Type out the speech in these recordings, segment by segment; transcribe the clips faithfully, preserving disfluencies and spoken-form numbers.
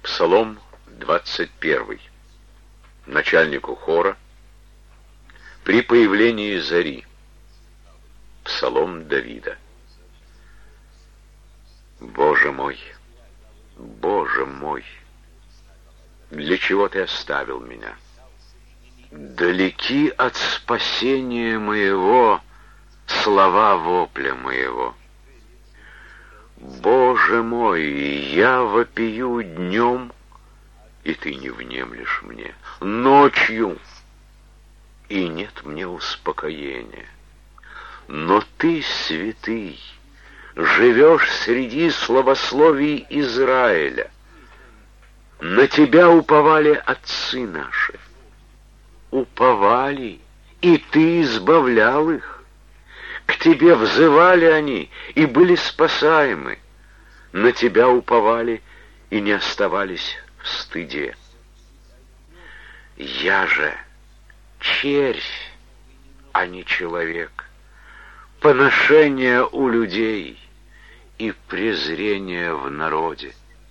Псалом двадцать первый. Начальнику хора при появлении зари. Псалом Давида. Боже мой, Боже мой, для чего ты оставил меня? Далеки от спасения моего слова вопля моего. Боже мой, я вопию днем, и ты не внемлешь мне, ночью, и нет мне успокоения. Но ты, святый, живешь среди славословий Израиля. На тебя уповали отцы наши. Уповали, и ты избавлял их. К тебе взывали они, и были спасаемы. На тебя уповали, и не оставались в стыде. Я же червь, а не человек, поношение у людей и презрение в народе.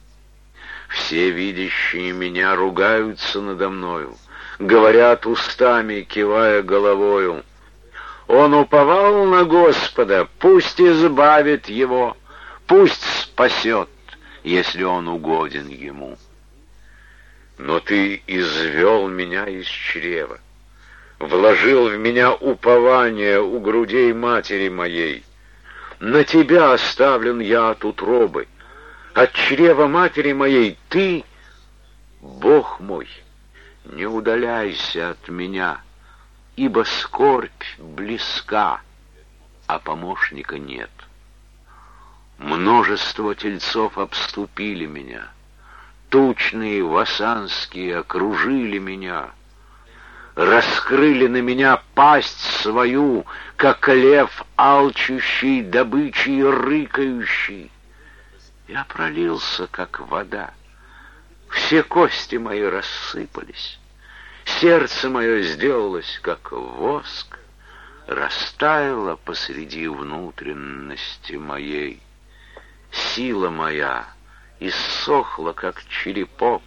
Все видящие меня ругаются надо мною, говорят устами, кивая головою: он уповал на Господа, пусть избавит его, пусть спасет, если он угоден ему. Но ты извел меня из чрева, вложил в меня упование у грудей матери моей. На тебя оставлен я от утробы, от чрева матери моей ты, Бог мой, не удаляйся от меня, ибо скорбь близка, а помощника нет. Множество тельцов обступили меня, тучные васанские окружили меня, раскрыли на меня пасть свою, как лев алчущий добычи и рыкающий. Я пролился, как вода, все кости мои рассыпались. Сердце мое сделалось, как воск, растаяло посреди внутренности моей. Сила моя иссохла, как черепок.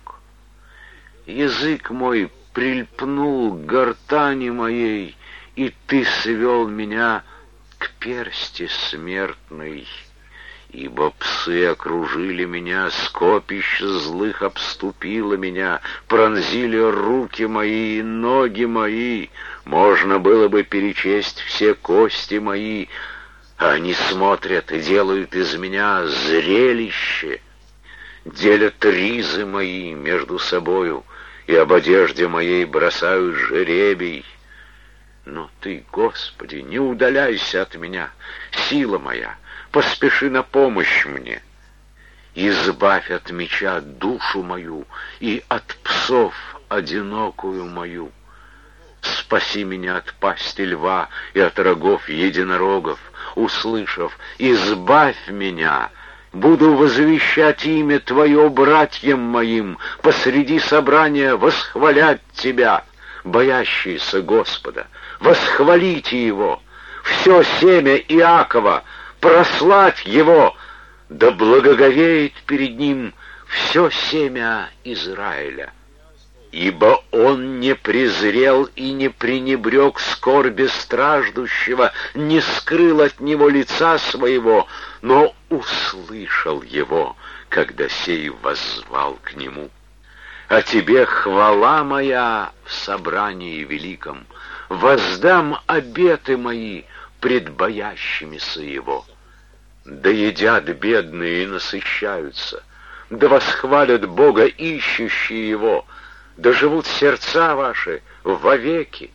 Язык мой прильпнул к гортани моей, и ты свел меня к персти смертной. Ибо псы окружили меня, скопище злых обступило меня, пронзили руки мои и ноги мои. Можно было бы перечесть все кости мои, а они смотрят и делают из меня зрелище. Делят ризы мои между собою, и об одежде моей бросают жребий. Но ты, Господи, не удаляйся от меня, сила моя, поспеши на помощь мне. Избавь от меча душу мою и от псов одинокую мою. Спаси меня от пасти льва и от рогов единорогов. Услышав, избавь меня. Буду возвещать имя Твое братьям моим, посреди собрания восхвалять Тебя, боящиеся Господа. Восхвалите Его, все семя Иакова, прославь его, да благоговеет перед ним все семя Израиля. Ибо он не презрел и не пренебрег скорби страждущего, не скрыл от него лица своего, но услышал его, когда сей воззвал к нему. А тебе хвала моя в собрании великом, воздам обеты мои пред боящимися его. Да едят бедные и насыщаются, да восхвалят Бога ищущие Его, да живут сердца ваши вовеки.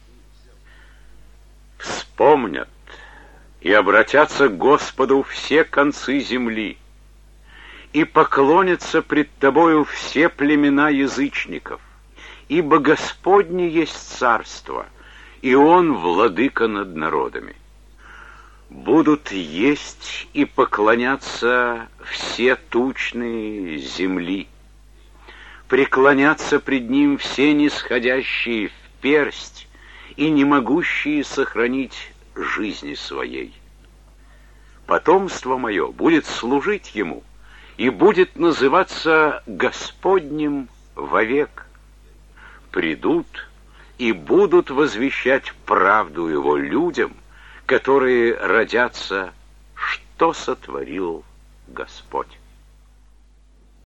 Вспомнят и обратятся к Господу все концы земли, и поклонятся пред Тобою все племена язычников, ибо Господне есть царство, и Он владыка над народами. Будут есть и поклоняться все тучные земли, преклонятся пред Ним все нисходящие в персть и не могущие сохранить жизни своей. Потомство мое будет служить Ему, и будет называться Господним вовек. Придут и будут возвещать правду его людям, которые родятся, что сотворил Господь.